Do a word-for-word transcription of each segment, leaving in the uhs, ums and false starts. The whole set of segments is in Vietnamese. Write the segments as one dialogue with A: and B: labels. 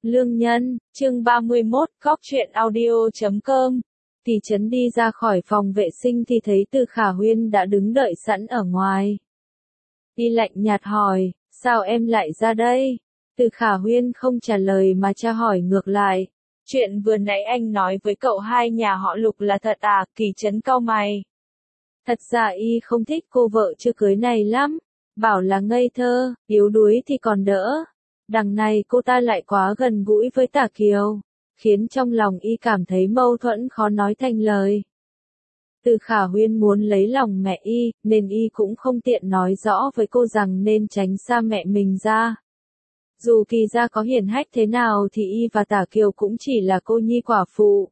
A: Lương Nhân, chương ba mươi mốt, góc truyện audio chấm com. Tỷ Trấn đi ra khỏi phòng vệ sinh thì thấy Từ Khả Huyên đã đứng đợi sẵn ở ngoài. Y lạnh nhạt hỏi, sao em lại ra đây? Từ Khả Huyên không trả lời mà tra hỏi ngược lại. Chuyện vừa nãy anh nói với cậu hai nhà họ Lục là thật à? Kỳ Trấn cau mày. Thật ra y không thích cô vợ chưa cưới này lắm. Bảo là ngây thơ, yếu đuối thì còn đỡ. Đằng này cô ta lại quá gần gũi với Tả Kiều, khiến trong lòng y cảm thấy mâu thuẫn khó nói thành lời. Từ Khả Huyên muốn lấy lòng mẹ y, nên y cũng không tiện nói rõ với cô rằng nên tránh xa mẹ mình ra. Dù Kỳ gia có hiển hách thế nào thì y và Tả Kiều cũng chỉ là cô nhi quả phụ.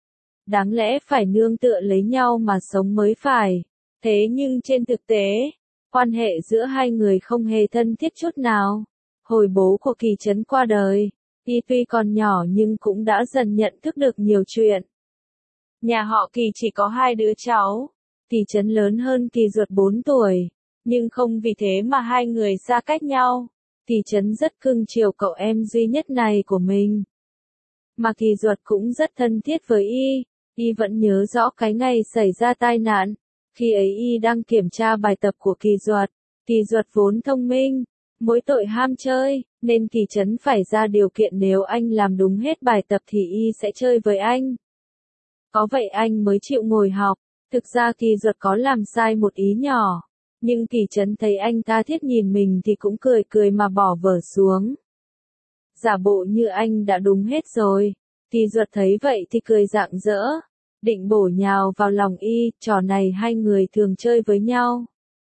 A: Đáng lẽ phải nương tựa lấy nhau mà sống mới phải. Thế nhưng trên thực tế, quan hệ giữa hai người không hề thân thiết chút nào. Hồi bố của Kỳ Trấn qua đời, y tuy còn nhỏ nhưng cũng đã dần nhận thức được nhiều chuyện. Nhà họ Kỳ chỉ có hai đứa cháu, Kỳ Trấn lớn hơn Kỳ Duật bốn tuổi, nhưng không vì thế mà hai người xa cách nhau. Kỳ Trấn rất cưng chiều cậu em duy nhất này của mình. Mà Kỳ Duật cũng rất thân thiết với y, y vẫn nhớ rõ cái ngày xảy ra tai nạn. Khi ấy y đang kiểm tra bài tập của Kỳ Duật, Kỳ Duật vốn thông minh, mỗi tội ham chơi, nên Kỳ Trấn phải ra điều kiện nếu anh làm đúng hết bài tập thì y sẽ chơi với anh. Có vậy anh mới chịu ngồi học. Thực ra Kỳ Duật có làm sai một ý nhỏ, nhưng Kỳ Trấn thấy anh tha thiết nhìn mình thì cũng cười cười mà bỏ vở xuống. Giả bộ như anh đã đúng hết rồi. Kỳ Duật thấy vậy thì cười rạng rỡ, định bổ nhào vào lòng y, trò này hai người thường chơi với nhau.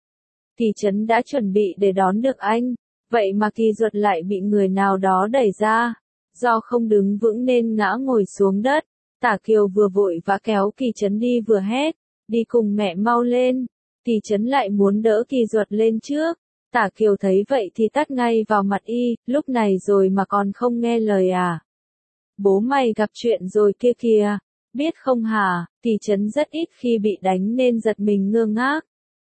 A: Kỳ Trấn đã chuẩn bị để đón được anh, vậy mà Kỳ Duật lại bị người nào đó đẩy ra. Do không đứng vững nên ngã ngồi xuống đất. Tả Kiều vừa vội vã kéo Kỳ Trấn đi vừa hét, đi cùng mẹ mau lên. Kỳ Trấn lại muốn đỡ Kỳ Duật lên trước. Tả Kiều thấy vậy thì tát ngay vào mặt y, lúc này rồi mà còn không nghe lời à? Bố mày gặp chuyện rồi kia kìa, biết không hả? Kỳ Trấn rất ít khi bị đánh nên giật mình ngơ ngác.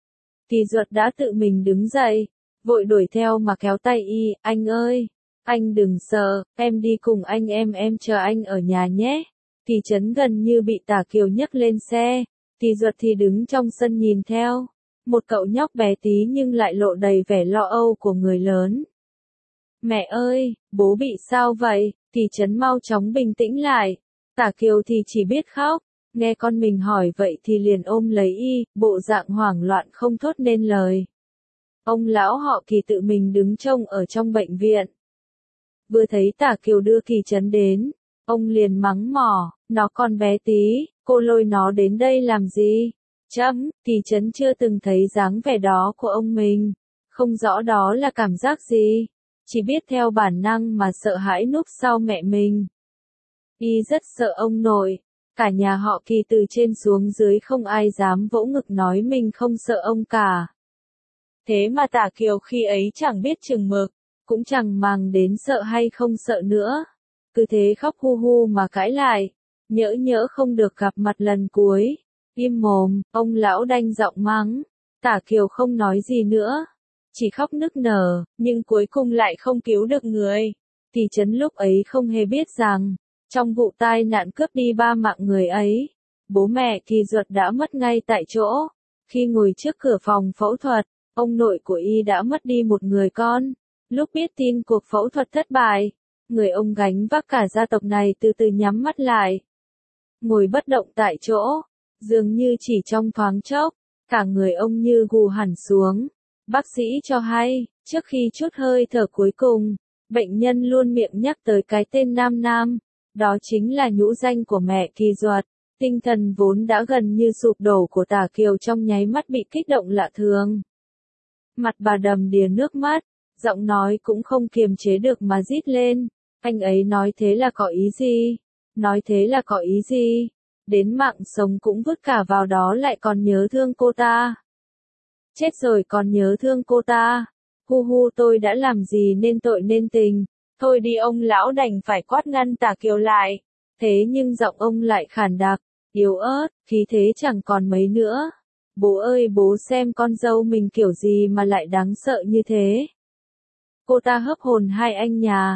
A: Kỳ Duật đã tự mình đứng dậy, vội đuổi theo mà kéo tay y, anh ơi, anh đừng sợ, em đi cùng anh em em chờ anh ở nhà nhé. Kỳ Trấn gần như bị Tả Kiều nhấc lên xe, Kỳ Duật thì đứng trong sân nhìn theo, một cậu nhóc bé tí nhưng lại lộ đầy vẻ lo âu của người lớn. Mẹ ơi, bố bị sao vậy? Kỳ Trấn mau chóng bình tĩnh lại, Tả Kiều thì chỉ biết khóc. Nghe con mình hỏi vậy thì liền ôm lấy y, bộ dạng hoảng loạn không thốt nên lời. Ông lão họ Kỳ tự mình đứng trông ở trong bệnh viện. Vừa thấy Tả Kiều đưa Kỳ Trấn đến, ông liền mắng mỏ, nó còn bé tí, cô lôi nó đến đây làm gì? Chấm, Kỳ Trấn chưa từng thấy dáng vẻ đó của ông mình, không rõ đó là cảm giác gì, chỉ biết theo bản năng mà sợ hãi núp sau mẹ mình. Y rất sợ ông nội. Cả nhà họ Kỳ từ trên xuống dưới không ai dám vỗ ngực nói mình không sợ ông cả. Thế mà Tả Kiều khi ấy chẳng biết chừng mực, cũng chẳng màng đến sợ hay không sợ nữa. Cứ thế khóc hu hu mà cãi lại, nhỡ nhỡ không được gặp mặt lần cuối. Im mồm, ông lão đanh giọng mắng. Tả Kiều không nói gì nữa, chỉ khóc nức nở, nhưng cuối cùng lại không cứu được người. Kỳ Trấn lúc ấy không hề biết rằng, trong vụ tai nạn cướp đi ba mạng người ấy, bố mẹ Kỳ Duật đã mất ngay tại chỗ. Khi ngồi trước cửa phòng phẫu thuật, ông nội của y đã mất đi một người con. Lúc biết tin cuộc phẫu thuật thất bại, người ông gánh vác cả gia tộc này từ từ nhắm mắt lại, ngồi bất động tại chỗ, dường như chỉ trong thoáng chốc, cả người ông như gù hẳn xuống. Bác sĩ cho hay, trước khi trút hơi thở cuối cùng, bệnh nhân luôn miệng nhắc tới cái tên Nam Nam. Đó chính là nhũ danh của mẹ Kỳ Duật. Tinh thần vốn đã gần như sụp đổ của Tả Kiều trong nháy mắt bị kích động lạ thường. Mặt bà đầm đìa nước mắt, giọng nói cũng không kiềm chế được mà rít lên. Anh ấy nói thế là có ý gì? Nói thế là có ý gì? Đến mạng sống cũng vứt cả vào đó lại còn nhớ thương cô ta. Chết rồi còn nhớ thương cô ta. Hu hu tôi đã làm gì nên tội nên tình. Thôi đi, ông lão đành phải quát ngăn Tả Kiều lại. Thế nhưng giọng ông lại khản đặc, yếu ớt, khí thế chẳng còn mấy nữa. Bố ơi bố xem con dâu mình kiểu gì mà lại đáng sợ như thế. Cô ta hớp hồn hai anh nhà,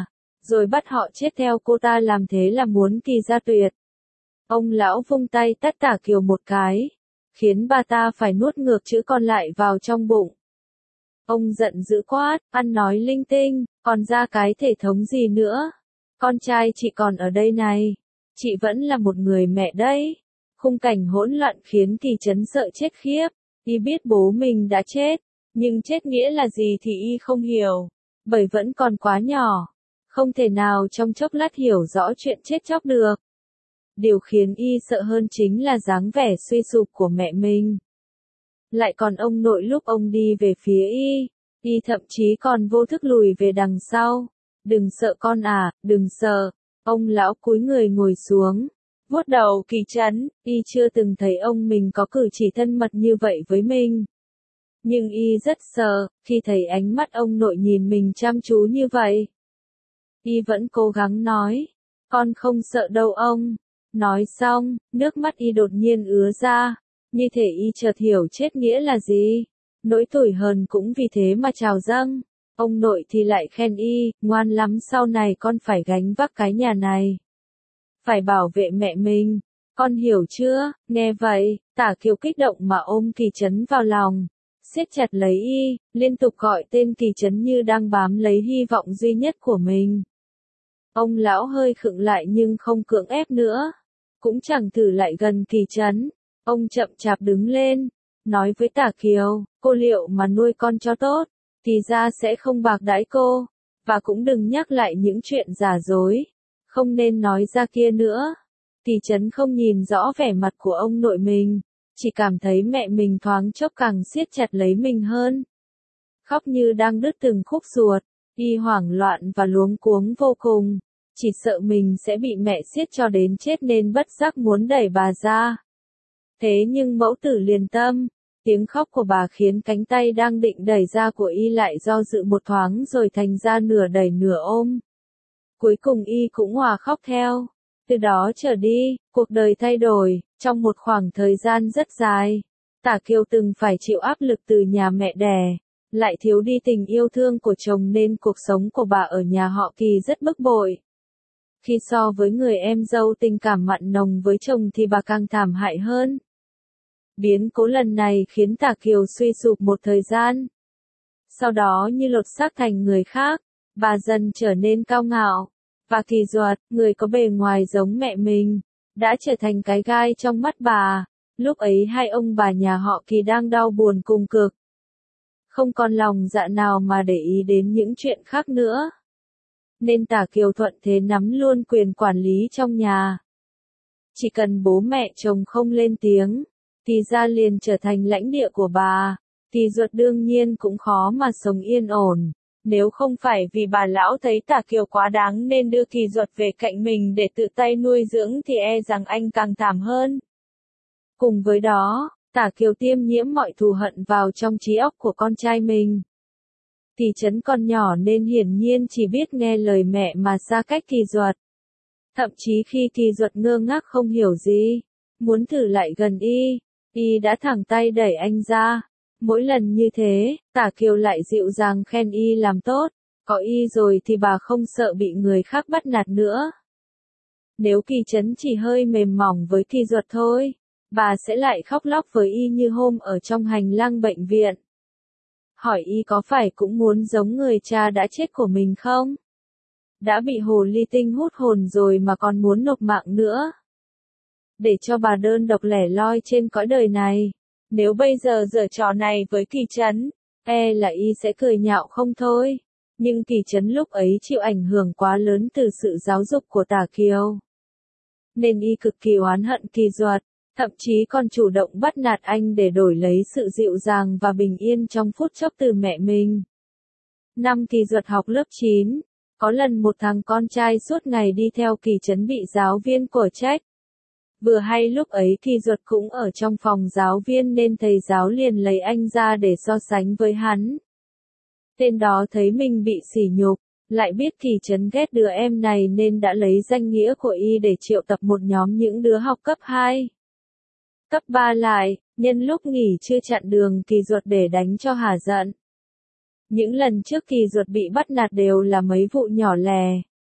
A: rồi bắt họ chết theo cô ta, làm thế là muốn Kỳ ra tuyệt. Ông lão vung tay tát Tả Kiều một cái, khiến bà ta phải nuốt ngược chữ con lại vào trong bụng. Ông giận dữ quát, ăn nói linh tinh, còn ra cái thể thống gì nữa? Con trai chị còn ở đây này, chị vẫn là một người mẹ đấy. Khung cảnh hỗn loạn khiến Kỳ Trấn sợ chết khiếp. Y biết bố mình đã chết, nhưng chết nghĩa là gì thì y không hiểu, bởi vẫn còn quá nhỏ, không thể nào trong chốc lát hiểu rõ chuyện chết chóc được. Điều khiến y sợ hơn chính là dáng vẻ suy sụp của mẹ mình. Lại còn ông nội lúc ông đi về phía y, y thậm chí còn vô thức lùi về đằng sau. Đừng sợ con à, đừng sợ. Ông lão cúi người ngồi xuống, vuốt đầu Kỳ Trấn. Y chưa từng thấy ông mình có cử chỉ thân mật như vậy với mình. Nhưng y rất sợ, khi thấy ánh mắt ông nội nhìn mình chăm chú như vậy. Y vẫn cố gắng nói, con không sợ đâu ông. Nói xong, nước mắt y đột nhiên ứa ra, như thể y chợt hiểu chết nghĩa là gì. Nỗi tủi hờn cũng vì thế mà trào dâng. Ông nội thì lại khen y, ngoan lắm, sau này con phải gánh vác cái nhà này. Phải bảo vệ mẹ mình, con hiểu chưa? Nghe vậy, Tả Kiều kích động mà ôm Kỳ Trấn vào lòng, siết chặt lấy y, liên tục gọi tên Kỳ Trấn như đang bám lấy hy vọng duy nhất của mình. Ông lão hơi khựng lại nhưng không cưỡng ép nữa, cũng chẳng thử lại gần Kỳ Trấn. Ông chậm chạp đứng lên, nói với Tả Kiều, cô liệu mà nuôi con cho tốt, thì ra sẽ không bạc đãi cô, và cũng đừng nhắc lại những chuyện giả dối, không nên nói ra kia nữa. Kỳ Trấn không nhìn rõ vẻ mặt của ông nội mình, chỉ cảm thấy mẹ mình thoáng chốc càng siết chặt lấy mình hơn. Khóc như đang đứt từng khúc ruột, y hoảng loạn và luống cuống vô cùng, chỉ sợ mình sẽ bị mẹ siết cho đến chết nên bất giác muốn đẩy bà ra. Thế nhưng mẫu tử liền tâm, tiếng khóc của bà khiến cánh tay đang định đẩy ra của y lại do dự một thoáng rồi thành ra nửa đẩy nửa ôm. Cuối cùng y cũng hòa khóc theo. Từ đó trở đi, cuộc đời thay đổi. Trong một khoảng thời gian rất dài, Tả Kiều từng phải chịu áp lực từ nhà mẹ đẻ, lại thiếu đi tình yêu thương của chồng nên cuộc sống của bà ở nhà họ Kỳ rất bức bội. Khi so với người em dâu tình cảm mặn nồng với chồng thì bà càng thảm hại hơn. Biến cố lần này khiến Tả Kiều suy sụp một thời gian. Sau đó như lột xác thành người khác, bà dần trở nên cao ngạo. Và Kỳ Duật, người có bề ngoài giống mẹ mình, đã trở thành cái gai trong mắt bà. Lúc ấy hai ông bà nhà họ Kỳ đang đau buồn cùng cực. Không còn lòng dạ nào mà để ý đến những chuyện khác nữa. Nên Tả Kiều thuận thế nắm luôn quyền quản lý trong nhà. Chỉ cần bố mẹ chồng không lên tiếng, thì ra liền trở thành lãnh địa của bà. Kỳ Duật đương nhiên cũng khó mà sống yên ổn. Nếu không phải vì bà lão thấy Tả Kiều quá đáng nên đưa Kỳ Duật về cạnh mình để tự tay nuôi dưỡng thì e rằng anh càng thảm hơn. Cùng với đó, Tả Kiều tiêm nhiễm mọi thù hận vào trong trí óc của con trai mình. Kỳ Trấn còn nhỏ nên hiển nhiên chỉ biết nghe lời mẹ mà xa cách Kỳ Duật. Thậm chí khi Kỳ Duật ngơ ngác không hiểu gì, muốn thử lại gần y, y đã thẳng tay đẩy anh ra. Mỗi lần như thế, Tả Kiều lại dịu dàng khen y làm tốt, có y rồi thì bà không sợ bị người khác bắt nạt nữa. Nếu Kỳ Trấn chỉ hơi mềm mỏng với Kỳ Duật thôi, bà sẽ lại khóc lóc với y như hôm ở trong hành lang bệnh viện. Hỏi y có phải cũng muốn giống người cha đã chết của mình không? Đã bị hồ ly tinh hút hồn rồi mà còn muốn nộp mạng nữa. Để cho bà đơn độc lẻ loi trên cõi đời này. Nếu bây giờ giở trò này với Kỳ Trấn, e là y sẽ cười nhạo không thôi. Nhưng Kỳ Trấn lúc ấy chịu ảnh hưởng quá lớn từ sự giáo dục của Tả Kiều. Nên y cực kỳ oán hận Kỳ Duật, thậm chí còn chủ động bắt nạt anh để đổi lấy sự dịu dàng và bình yên trong phút chốc từ mẹ mình. Năm Kỳ Duật học lớp chín, có lần một thằng con trai suốt ngày đi theo Kỳ Trấn bị giáo viên của trách. Vừa hay lúc ấy Kỳ Duật cũng ở trong phòng giáo viên nên thầy giáo liền lấy anh ra để so sánh với hắn. Tên đó thấy mình bị sỉ nhục, lại biết Kỳ Trấn ghét đứa em này nên đã lấy danh nghĩa của y để triệu tập một nhóm những đứa học cấp hai. Cấp ba lại, nhân lúc nghỉ trưa chặn đường Kỳ Duật để đánh cho hả giận. Những lần trước Kỳ Duật bị bắt nạt đều là mấy vụ nhỏ lè.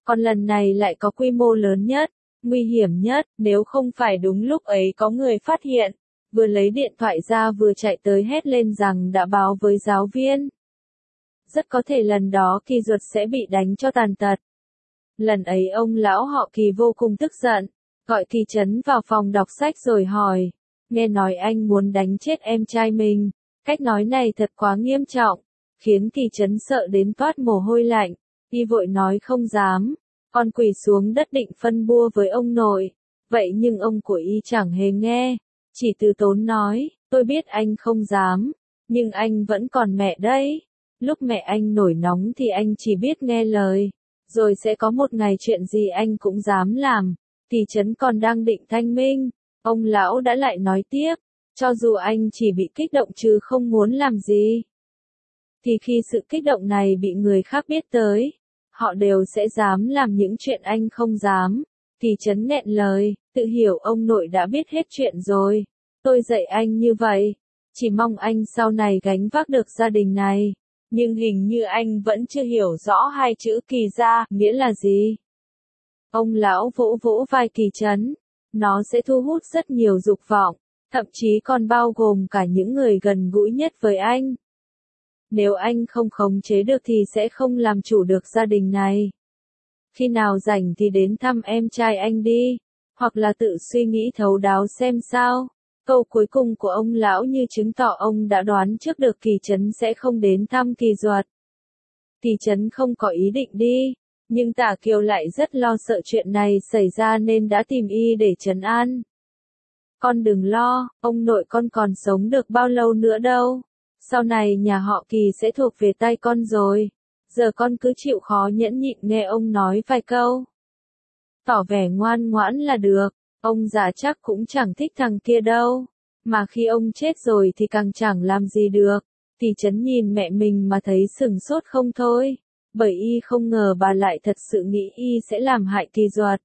A: Còn lần này lại có quy mô lớn nhất, nguy hiểm nhất, nếu không phải đúng lúc ấy có người phát hiện, vừa lấy điện thoại ra vừa chạy tới hét lên rằng đã báo với giáo viên. Rất có thể lần đó Kỳ Duật sẽ bị đánh cho tàn tật. Lần ấy ông lão họ Kỳ vô cùng tức giận, gọi Kỳ Trấn vào phòng đọc sách rồi hỏi, nghe nói anh muốn đánh chết em trai mình, cách nói này thật quá nghiêm trọng, khiến Kỳ Trấn sợ đến toát mồ hôi lạnh, y vội nói không dám, con quỳ xuống đất định phân bua với ông nội, vậy nhưng ông của y chẳng hề nghe, chỉ từ tốn nói, tôi biết anh không dám, nhưng anh vẫn còn mẹ đấy, lúc mẹ anh nổi nóng thì anh chỉ biết nghe lời. Rồi sẽ có một ngày chuyện gì anh cũng dám làm, Kỳ Trấn còn đang định thanh minh, ông lão đã lại nói tiếp, cho dù anh chỉ bị kích động chứ không muốn làm gì. Thì khi sự kích động này bị người khác biết tới, họ đều sẽ dám làm những chuyện anh không dám. Kỳ Trấn nghẹn lời, tự hiểu ông nội đã biết hết chuyện rồi, tôi dạy anh như vậy, chỉ mong anh sau này gánh vác được gia đình này. Nhưng hình như anh vẫn chưa hiểu rõ hai chữ Kỳ gia, nghĩa là gì. Ông lão vỗ vỗ vai Kỳ Trấn, nó sẽ thu hút rất nhiều dục vọng, thậm chí còn bao gồm cả những người gần gũi nhất với anh. Nếu anh không khống chế được thì sẽ không làm chủ được gia đình này. Khi nào rảnh thì đến thăm em trai anh đi, hoặc là tự suy nghĩ thấu đáo xem sao. Câu cuối cùng của ông lão như chứng tỏ ông đã đoán trước được Kỳ Trấn sẽ không đến thăm Kỳ Duật. Kỳ Trấn không có ý định đi, nhưng Tả Kiều lại rất lo sợ chuyện này xảy ra nên đã tìm y để trấn an. Con đừng lo, ông nội con còn sống được bao lâu nữa đâu. Sau này nhà họ Kỳ sẽ thuộc về tay con rồi. Giờ con cứ chịu khó nhẫn nhịn nghe ông nói vài câu. Tỏ vẻ ngoan ngoãn là được. Ông già chắc cũng chẳng thích thằng kia đâu, mà khi ông chết rồi thì càng chẳng làm gì được. Kỳ Trấn nhìn mẹ mình mà thấy sừng sốt không thôi, bởi y không ngờ bà lại thật sự nghĩ y sẽ làm hại Kỳ Duật.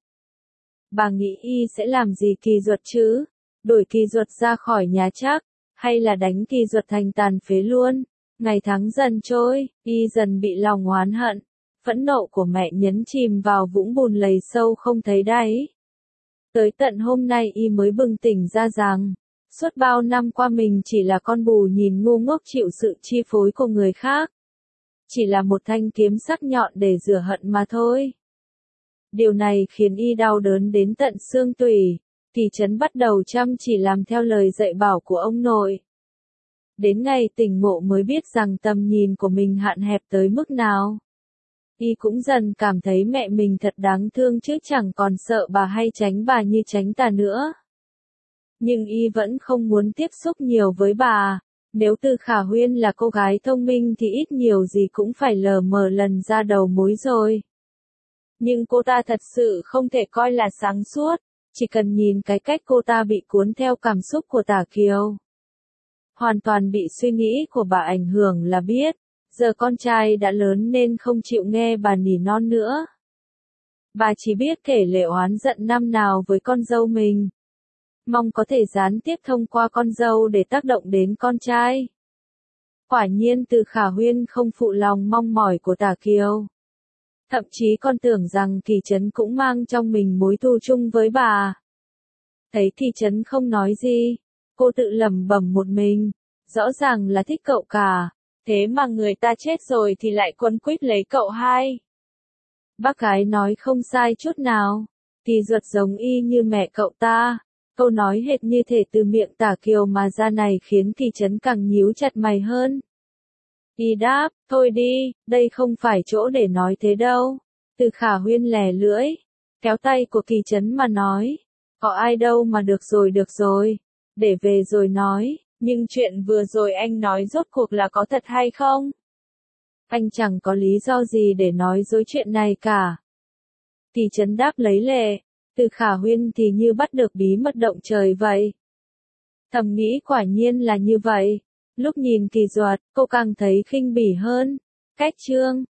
A: Bà nghĩ y sẽ làm gì Kỳ Duật chứ? Đuổi Kỳ Duật ra khỏi nhà chắc, hay là đánh Kỳ Duật thành tàn phế luôn? Ngày tháng dần trôi, y dần bị lòng oán hận, phẫn nộ của mẹ nhấn chìm vào vũng bùn lầy sâu không thấy đáy. Tới tận hôm nay y mới bừng tỉnh ra rằng, suốt bao năm qua mình chỉ là con bù nhìn ngu ngốc chịu sự chi phối của người khác. Chỉ là một thanh kiếm sắc nhọn để rửa hận mà thôi. Điều này khiến y đau đớn đến tận xương tủy, Kỳ Trấn bắt đầu chăm chỉ làm theo lời dạy bảo của ông nội. Đến ngày tỉnh ngộ mới biết rằng tầm nhìn của mình hạn hẹp tới mức nào. Y cũng dần cảm thấy mẹ mình thật đáng thương chứ chẳng còn sợ bà hay tránh bà như tránh tà nữa. Nhưng y vẫn không muốn tiếp xúc nhiều với bà. Nếu Từ Khả Huyên là cô gái thông minh thì ít nhiều gì cũng phải lờ mờ lần ra đầu mối rồi. Nhưng cô ta thật sự không thể coi là sáng suốt, chỉ cần nhìn cái cách cô ta bị cuốn theo cảm xúc của Tả Kiều. Hoàn toàn bị suy nghĩ của bà ảnh hưởng là biết. Giờ con trai đã lớn nên không chịu nghe bà nỉ non nữa. Bà chỉ biết kể lể oán giận năm nào với con dâu mình. Mong có thể gián tiếp thông qua con dâu để tác động đến con trai. Quả nhiên Từ Khả Huyên không phụ lòng mong mỏi của Tả Kiều. Thậm chí con tưởng rằng Kỳ Trấn cũng mang trong mình mối thù chung với bà. Thấy Kỳ Trấn không nói gì, cô tự lẩm bẩm một mình, rõ ràng là thích cậu cả. Thế mà người ta chết rồi thì lại quấn quýt lấy cậu hai. Bác gái nói không sai chút nào. Kỳ Duật giống y như mẹ cậu ta. Câu nói hệt như thể từ miệng Tả Kiều mà ra này khiến Kỳ Trấn càng nhíu chặt mày hơn. Y đáp, thôi đi, đây không phải chỗ để nói thế đâu. Từ Khả Huyên lè lưỡi, kéo tay của Kỳ Trấn mà nói. Có ai đâu mà được rồi được rồi. Để về rồi nói. Nhưng chuyện vừa rồi anh nói rốt cuộc là có thật hay không? Anh chẳng có lý do gì để nói dối chuyện này cả. Kỳ Trấn đáp lấy lệ, Từ Khả Huyên thì như bắt được bí mật động trời vậy. Thầm nghĩ quả nhiên là như vậy. Lúc nhìn Kỳ Duật, cô càng thấy khinh bỉ hơn. Cách chương